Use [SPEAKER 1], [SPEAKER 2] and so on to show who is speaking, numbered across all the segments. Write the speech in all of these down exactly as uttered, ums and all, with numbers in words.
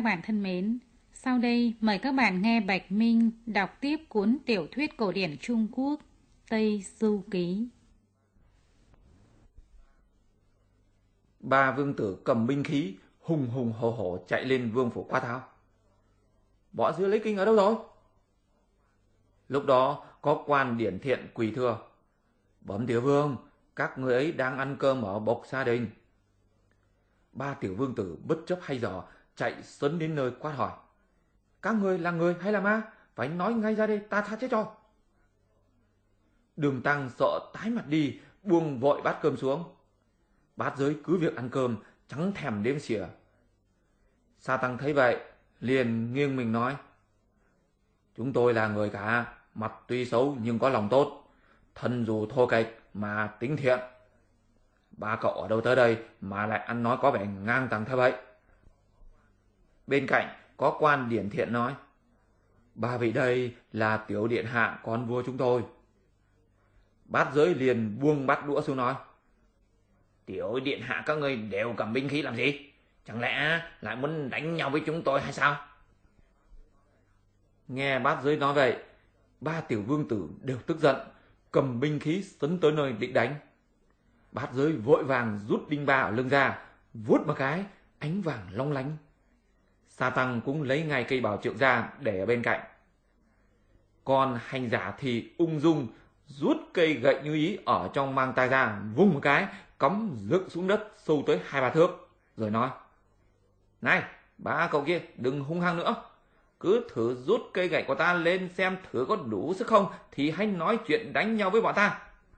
[SPEAKER 1] bạn thân mến, sau đây mời các bạn nghe Bạch Minh đọc tiếp cuốn tiểu thuyết cổ điển Trung Quốc Tây Du Ký.
[SPEAKER 2] Ba vương tử cầm binh khí, hùng hùng hổ hổ chạy lên vương phủ Quát Tháo. Võ Sư lấy kinh ở đâu rồi? Lúc đó có quan điển thiện quỳ thưa: Bẩm tiểu vương, các người ấy đang ăn cơm ở bộc gia đình. Ba tiểu vương tử bất chấp hay dò chạy sấn đến nơi quát hỏi: Các người là người hay là ma? Phải nói ngay ra đây, ta tha chết cho. Đường Tăng sợ tái mặt đi, buông vội bát cơm xuống. Bát giới cứ việc ăn cơm, chẳng thèm đếm xỉa. Sa Tăng thấy vậy, liền nghiêng mình nói: Chúng tôi là người cả, mặt tuy xấu nhưng có lòng tốt, thân dù thô kệch mà tính thiện. Ba cậu ở đâu tới đây mà lại ăn nói có vẻ ngang tàng thế vậy? Bên cạnh có quan điển thiện nói: Ba vị đây là tiểu điện hạ con vua chúng tôi. Bát giới liền buông bát đũa xuống nói: Tiểu điện hạ các ngươi đều cầm binh khí làm gì? Chẳng lẽ lại muốn đánh nhau với chúng tôi hay sao? Nghe bát giới nói vậy, ba tiểu vương tử đều tức giận, cầm binh khí sấn tới nơi định đánh. Bát giới vội vàng rút đinh ba ở lưng ra, vuốt một cái, ánh vàng long lánh. Sa Tăng cũng lấy ngay cây bảo trượng ra để ở bên cạnh. Còn hành giả thì ung dung rút cây gậy như ý ở trong mang tay ra, vung một cái, cắm dựng xuống đất sâu tới hai ba thước, rồi nói: Này, ba cậu kia đừng hung hăng nữa, cứ thử rút cây gậy của ta lên xem thử có đủ sức không, thì hãy nói chuyện đánh nhau với bọn ta.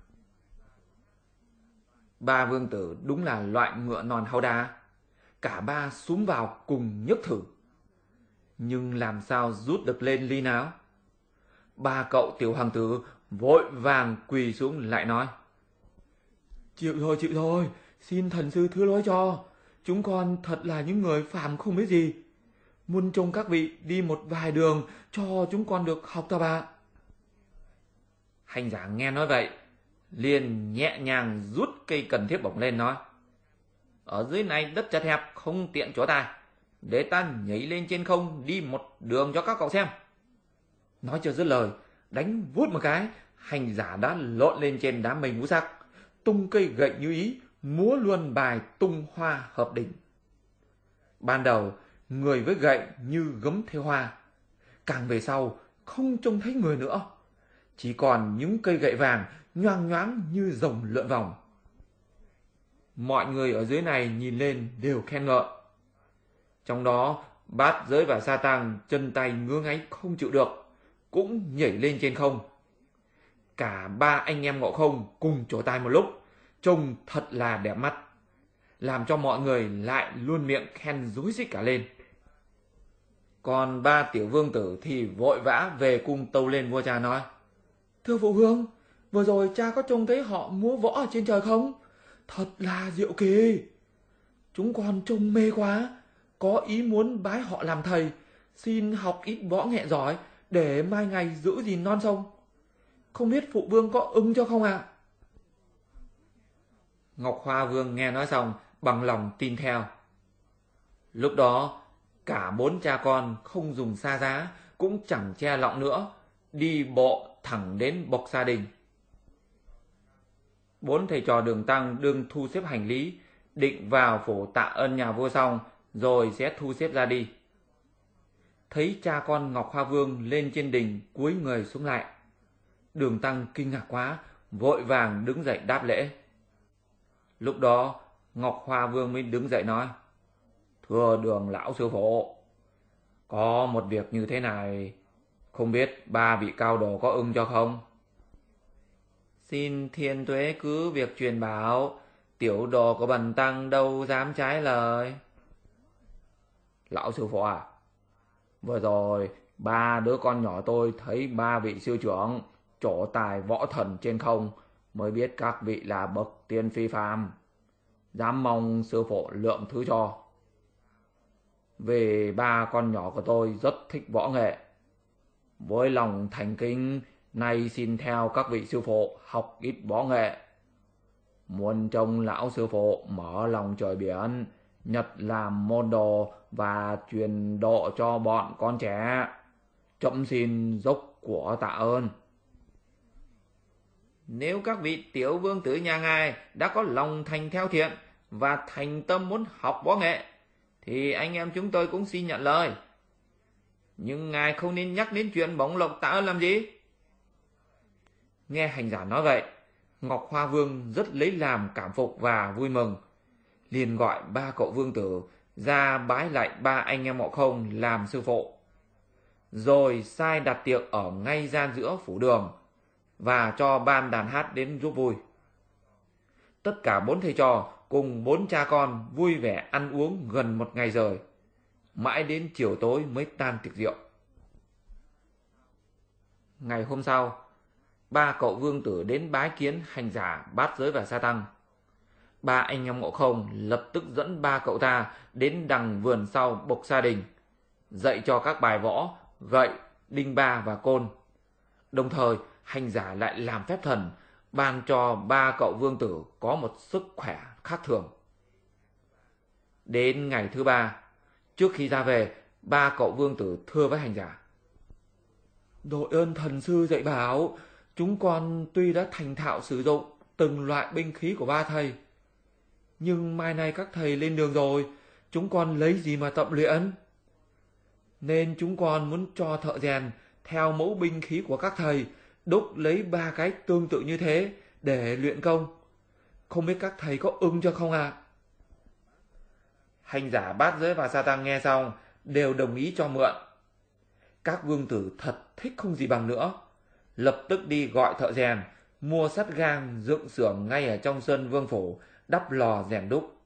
[SPEAKER 2] Ba vương tử đúng là loại ngựa non hau đá, cả ba xúm vào cùng nhấc thử. Nhưng làm sao rút được lên ly nào? Ba cậu tiểu hoàng tử vội vàng quỳ xuống lại nói: Chịu thôi, chịu thôi, xin thần sư thứ lỗi cho. Chúng con thật là những người phàm không biết gì. Muốn trông các vị đi một vài đường cho chúng con được học tập ạ. Hành giả nghe nói vậy, liền nhẹ nhàng rút cây cần thiết bổng lên nói: Ở dưới này đất chật hẹp không tiện chỗ ta, để ta nhảy lên trên không đi một đường cho các cậu xem. Nói chưa dứt lời, đánh vút một cái, hành giả đã lộn lên trên đám mây ngũ sắc, tung cây gậy như ý, múa luôn bài tung hoa hợp đỉnh. Ban đầu người với gậy như gấm theo hoa, càng về sau không trông thấy người nữa, chỉ còn những cây gậy vàng nhoang nhoáng như rồng lượn vòng. Mọi người ở dưới này nhìn lên đều khen ngợi. Trong đó Bát Giới và Sa Tăng chân tay ngứa ngáy không chịu được, cũng nhảy lên trên không. Cả ba anh em Ngộ Không cùng trổ tai một lúc, trông thật là đẹp mắt, làm cho mọi người lại luôn miệng khen rối rít cả lên. Còn ba tiểu vương tử thì vội vã về cung tâu lên vua cha nói: Thưa phụ vương, vừa rồi cha có trông thấy họ múa võ ở trên trời không? Thật là diệu kỳ. Chúng con trông mê quá, có ý muốn bái họ làm thầy, xin học ít võ nghệ giỏi để mai ngày giữ gìn non sông. Không biết phụ vương có ưng cho không ạ? Ngọc Hoa Vương nghe nói xong bằng lòng tin theo. Lúc đó cả bốn cha con không dùng xa giá, cũng chẳng che lọng nữa, đi bộ thẳng đến bộc gia đình. Bốn thầy trò Đường Tăng đương thu xếp hành lý, định vào phủ tạ ơn nhà vua xong rồi sẽ thu xếp ra đi. Thấy cha con Ngọc Hoa Vương lên trên đình cúi người xuống lại, Đường Tăng kinh ngạc quá, vội vàng đứng dậy đáp lễ. Lúc đó Ngọc Hoa Vương mới đứng dậy nói: Thưa Đường lão sư phụ, có một việc như thế này, không biết ba vị cao đồ có ưng cho không? Xin thiên tuế cứ việc truyền bảo, tiểu đồ của bần tăng đâu dám trái lời. Lão sư phụ à, vừa rồi ba đứa con nhỏ tôi thấy ba vị sư trưởng trổ tài võ thần trên không, mới biết các vị là bậc tiên phi phàm, dám mong sư phụ lượng thứ cho. Vì ba con nhỏ của tôi rất thích võ nghệ, với lòng thành kính nay xin theo các vị sư phụ học ít võ nghệ. Muốn trông lão sư phụ mở lòng trời biển, Nhật làm môn đồ và truyền độ cho bọn con trẻ. Trẫm xin dốc của tạ ơn. Nếu các vị tiểu vương tử nhà ngài đã có lòng thành theo thiện và thành tâm muốn học võ nghệ, thì anh em chúng tôi cũng xin nhận lời. Nhưng ngài không nên nhắc đến chuyện bổng lộc tạ ơn làm gì. Nghe hành giả nói vậy, Ngọc Hoa Vương rất lấy làm cảm phục và vui mừng, liền gọi ba cậu vương tử ra bái lại ba anh em Ngộ Không làm sư phụ, rồi sai đặt tiệc ở ngay gian giữa phủ đường và cho ban đàn hát đến giúp vui. Tất cả bốn thầy trò cùng bốn cha con vui vẻ ăn uống gần một ngày rồi, mãi đến chiều tối mới tan tiệc rượu. Ngày hôm sau, ba cậu vương tử đến bái kiến hành giả Bát Giới và Sa Tăng. Ba anh em Ngộ Không lập tức dẫn ba cậu ta đến đằng vườn sau Bộc Sa Đình, dạy cho các bài võ gậy, đinh ba và côn. Đồng thời hành giả lại làm phép thần ban cho ba cậu vương tử có một sức khỏe khác thường. Đến ngày thứ ba, trước khi ra về, ba cậu vương tử thưa với hành giả: Đội ơn thần sư dạy bảo, chúng con tuy đã thành thạo sử dụng từng loại binh khí của ba thầy, nhưng mai nay các thầy lên đường rồi, chúng con lấy gì mà tập luyện? Nên chúng con muốn cho thợ rèn theo mẫu binh khí của các thầy đúc lấy ba cái tương tự như thế để luyện công. Không biết các thầy có ưng cho không ạ? À? Hành giả Bát Giới và Sa Tăng nghe xong đều đồng ý cho mượn. Các vương tử thật thích không gì bằng nữa, lập tức đi gọi thợ rèn mua sắt gang dựng xưởng ngay ở trong sân vương phủ, đắp lò rèn đúc.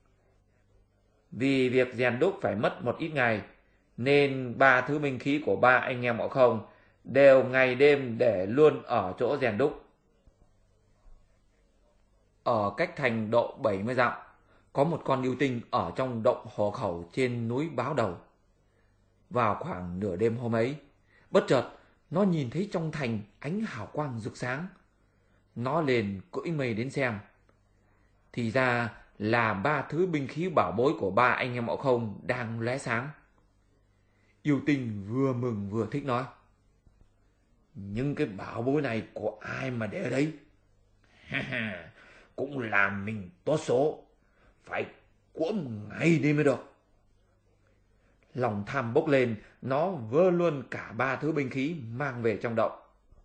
[SPEAKER 2] Vì việc rèn đúc phải mất một ít ngày, nên ba thứ binh khí của ba anh em Ngộ Không đều ngày đêm để luôn ở chỗ rèn đúc. Ở cách thành độ bảy mươi dặm, có một con yêu tinh ở trong động hồ khẩu trên núi Báo Đầu. Vào khoảng nửa đêm hôm ấy, bất chợt nó nhìn thấy trong thành ánh hào quang rực sáng. Nó liền cưỡi mây đến xem. Thì ra là ba thứ binh khí bảo bối của ba anh em Ngộ Không đang lóe sáng. Yêu tinh vừa mừng vừa thích nói: Nhưng cái bảo bối này của ai mà để ở đấy? Cũng làm mình tốt số, phải cuỗm ngay đi mới được. Lòng tham bốc lên, nó vơ luôn cả ba thứ binh khí mang về trong động.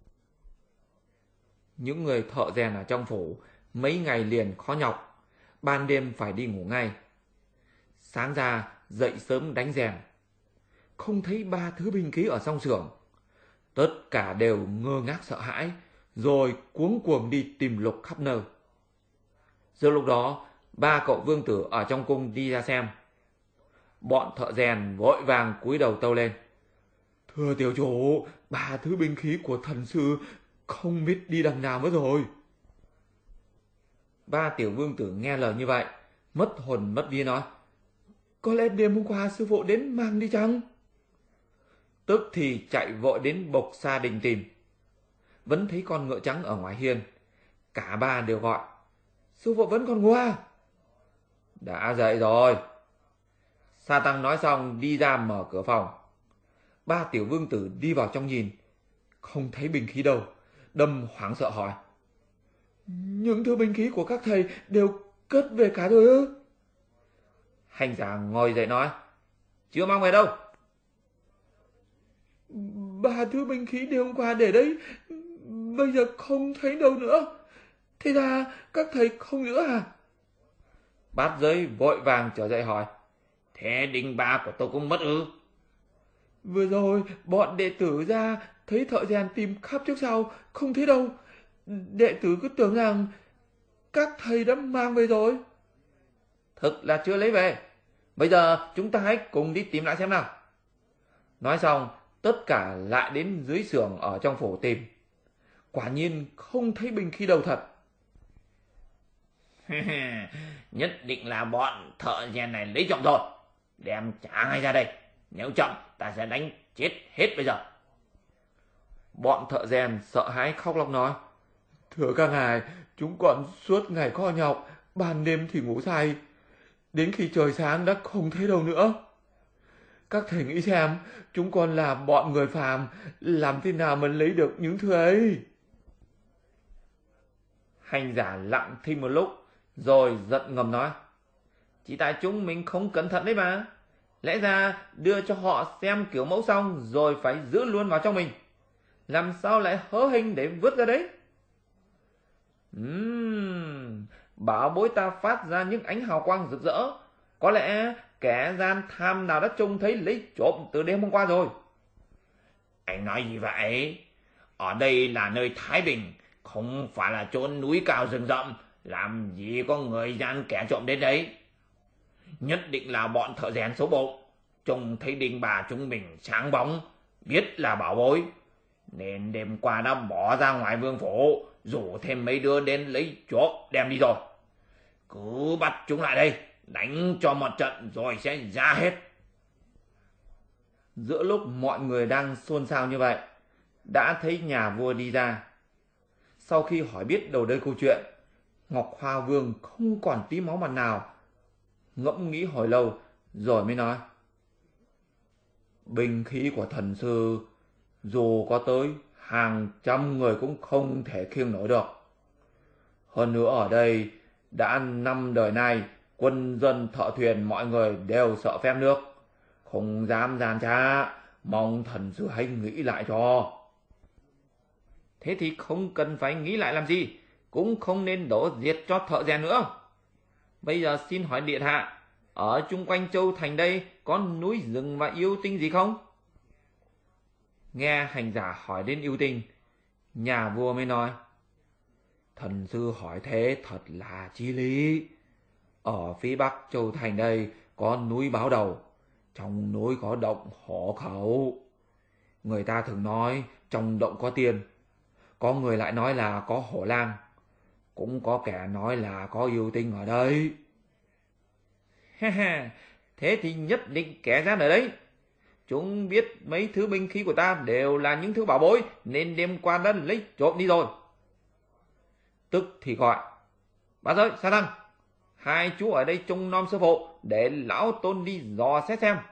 [SPEAKER 2] Những người thợ rèn ở trong phủ mấy ngày liền khó nhọc, ban đêm phải đi ngủ ngay. Sáng ra dậy sớm đánh rèn, không thấy ba thứ binh khí ở trong xưởng. Tất cả đều ngơ ngác sợ hãi, rồi cuống cuồng đi tìm lục khắp nơi. Giữa lúc đó, ba cậu vương tử ở trong cung đi ra xem. Bọn thợ rèn vội vàng cúi đầu tâu lên: Thưa tiểu chủ, ba thứ binh khí của thần sư không biết đi đằng nào mất rồi. Ba tiểu vương tử nghe lời như vậy, mất hồn mất vía nói: Có lẽ đêm hôm qua sư phụ đến mang đi chăng? Tức thì chạy vội đến Bộc Sa Đình tìm. Vẫn thấy con ngựa trắng ở ngoài hiên. Cả ba đều gọi: Sư phụ vẫn còn ngủ à? Đã dậy rồi. Sa Tăng nói xong đi ra mở cửa phòng. Ba tiểu vương tử đi vào trong nhìn, không thấy binh khí đâu, đâm hoảng sợ hỏi: Những thứ binh khí của các thầy đều cất về cả rồi ư? Hành giả ngồi dậy nói: Chưa mang về đâu. Ba thứ binh khí đêm hôm qua để đấy, bây giờ không thấy đâu nữa. Thế ra các thầy không nữa à? Bát Giới vội vàng trở dậy hỏi: Thế đinh ba của tôi cũng mất ư? Vừa rồi bọn đệ tử ra thấy thợ rèn tìm khắp trước sau, không thấy đâu. Đệ tử cứ tưởng rằng các thầy đã mang về rồi. Thực là chưa lấy về. Bây giờ chúng ta hãy cùng đi tìm lại xem nào. Nói xong, tất cả lại đến dưới xưởng ở trong phủ tìm. Quả nhiên không thấy binh khí đâu thật. Nhất định là bọn thợ rèn này lấy trộm rồi. Đem trả ngay ra đây. Nếu chậm ta sẽ đánh chết hết bây giờ. Bọn thợ rèn sợ hãi khóc lóc nói: Thưa các ngài, chúng còn suốt ngày khó nhọc, ban đêm thì ngủ say. Đến khi trời sáng đã không thấy đâu nữa. Các thầy nghĩ xem, chúng con là bọn người phàm, làm thế nào mà lấy được những thứ ấy? Hành giả lặng thinh một lúc, rồi giận ngầm nói: chỉ tại chúng mình không cẩn thận đấy mà. Lẽ ra đưa cho họ xem kiểu mẫu xong rồi phải giữ luôn vào trong mình. Làm sao lại hớ hênh để vứt ra đấy? Ừm, bảo bối ta phát ra những ánh hào quang rực rỡ. Có lẽ kẻ gian tham nào đã trông thấy lấy trộm từ đêm hôm qua rồi.
[SPEAKER 3] Anh nói gì vậy? Ở đây là nơi thái bình, không phải là chốn núi cao rừng rậm. Làm gì có người gian kẻ trộm đến đấy? Nhất định là bọn thợ rèn xấu bụng, trông thấy đinh bà chúng mình sáng bóng, biết là bảo bối, nên đêm qua đã bỏ ra ngoài vương phủ, rủ thêm mấy đứa đến lấy trộm đem đi rồi. Cứ bắt chúng lại đây, đánh cho một trận rồi sẽ ra hết.
[SPEAKER 2] Giữa lúc mọi người đang xôn xao như vậy, đã thấy nhà vua đi ra. Sau khi hỏi biết đầu đuôi câu chuyện, Ngọc Hoa Vương không còn tí máu mặt nào, ngẫm nghĩ hồi lâu rồi mới nói: binh khí của thần sư dù có tới hàng trăm người cũng không thể khiêng nổi được. Hơn nữa ở đây đã năm đời nay, quân dân thợ thuyền mọi người đều sợ phép nước, không dám gian trá, mong thần sư hãy nghĩ lại cho.
[SPEAKER 3] Thế thì không cần phải nghĩ lại làm gì, cũng không nên đổ diệt cho thợ rèn nữa. Bây giờ xin hỏi điện hạ, ở chung quanh châu thành đây có núi rừng và yêu tinh gì không?
[SPEAKER 2] Nghe hành giả hỏi đến yêu tinh, nhà vua mới nói: thần sư hỏi thế thật là chí lý. Ở phía bắc châu thành đây có núi Báo Đầu, trong núi có động Hổ Khẩu. Người ta thường nói trong động có tiên, có người lại nói là có hổ lang, cũng có kẻ nói là có yêu tinh ở đây.
[SPEAKER 3] Ha ha, thế thì nhất định kẻ gian ở đấy. Chúng biết mấy thứ binh khí của ta đều là những thứ bảo bối, nên đêm qua đã lấy trộm đi rồi.
[SPEAKER 2] Tức thì gọi:
[SPEAKER 3] Bá Giới, Sa Tăng, hai chú ở đây trông nom sư phụ, để lão tôn đi dò xét xem.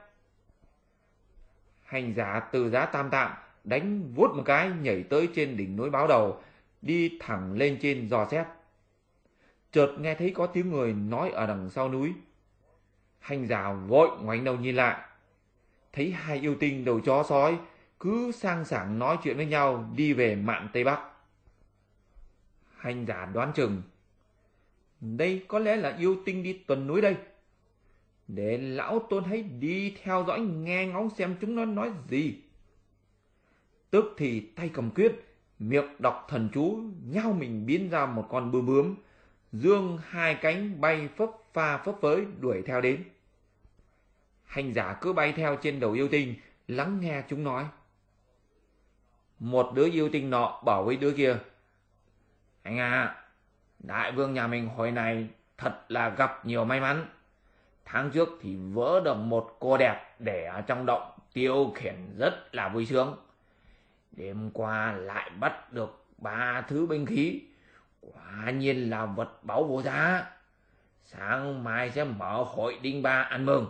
[SPEAKER 2] Hành giả từ giá tam tạng đánh vuốt một cái, nhảy tới trên đỉnh núi Báo Đầu, đi thẳng lên trên dò xét. Chợt nghe thấy có tiếng người nói ở đằng sau núi. Hành giả vội ngoảnh đầu nhìn lại, thấy hai yêu tinh đầu chó sói cứ sang sảng nói chuyện với nhau đi về mạn Tây Bắc. Hành giả đoán chừng đây có lẽ là yêu tinh đi tuần núi đây, để lão tôn hãy đi theo dõi nghe ngóng xem chúng nó nói gì. Tức thì tay cầm quyết, miệng đọc thần chú, nhao mình biến ra một con bướm bướm, dương hai cánh bay phấp pha phấp phới đuổi theo đến. Hành giả cứ bay theo trên đầu yêu tinh, lắng nghe chúng nói. Một đứa yêu tinh nọ bảo với đứa kia:
[SPEAKER 3] anh à, đại vương nhà mình hồi này thật là gặp nhiều may mắn. Tháng trước thì vỡ được một cô đẹp để ở trong động tiêu khiển rất là vui sướng. Đêm qua lại bắt được ba thứ binh khí, quả nhiên là vật báu vô giá. Sáng mai sẽ mở hội đinh ba ăn mừng.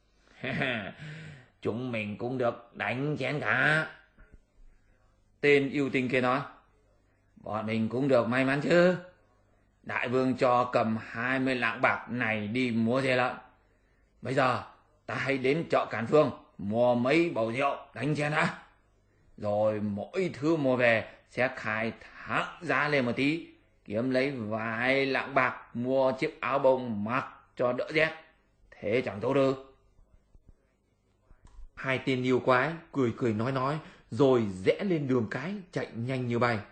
[SPEAKER 3] Chúng mình cũng được đánh chén cả.
[SPEAKER 2] Tên yêu tinh kia nói:
[SPEAKER 3] bọn mình cũng được may mắn chứ. Đại vương cho cầm hai mươi lạng bạc này đi mua dê lợn. Bây giờ ta hãy đến chợ Càn Phương mua mấy bầu rượu đánh chén đã. Rồi mỗi thứ mua về sẽ khai thác giá lên một tí, kiếm lấy vài lạng bạc mua chiếc áo bông mặc cho đỡ rét. Thế chẳng tốt ư?
[SPEAKER 2] Hai tên yêu quái cười cười nói nói, rồi rẽ lên đường cái chạy nhanh như bay.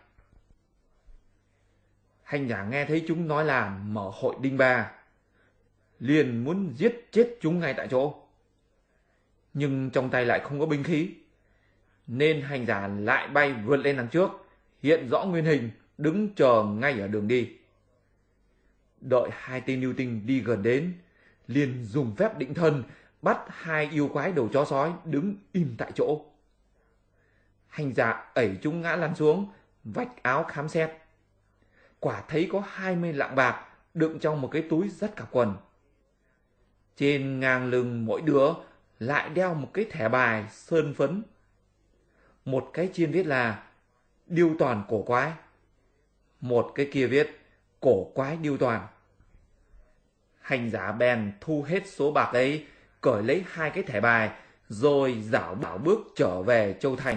[SPEAKER 2] Hành giả nghe thấy chúng nói là mở hội đinh ba, liền muốn giết chết chúng ngay tại chỗ. Nhưng trong tay lại không có binh khí, nên hành giả lại bay vượt lên đằng trước, hiện rõ nguyên hình, đứng chờ ngay ở đường đi. Đợi hai tên yêu tinh đi gần đến, liền dùng phép định thân bắt hai yêu quái đầu chó sói đứng im tại chỗ. Hành giả ẩy chúng ngã lăn xuống, vạch áo khám xét. Quả thấy có hai mươi lạng bạc đựng trong một cái túi rất cả quần. Trên ngang lưng mỗi đứa lại đeo một cái thẻ bài sơn phấn. Một cái trên viết là điêu toàn cổ quái, một cái kia viết cổ quái điêu toàn. Hành giả bèn thu hết số bạc ấy, cởi lấy hai cái thẻ bài, rồi dảo bảo bước trở về Châu Thành.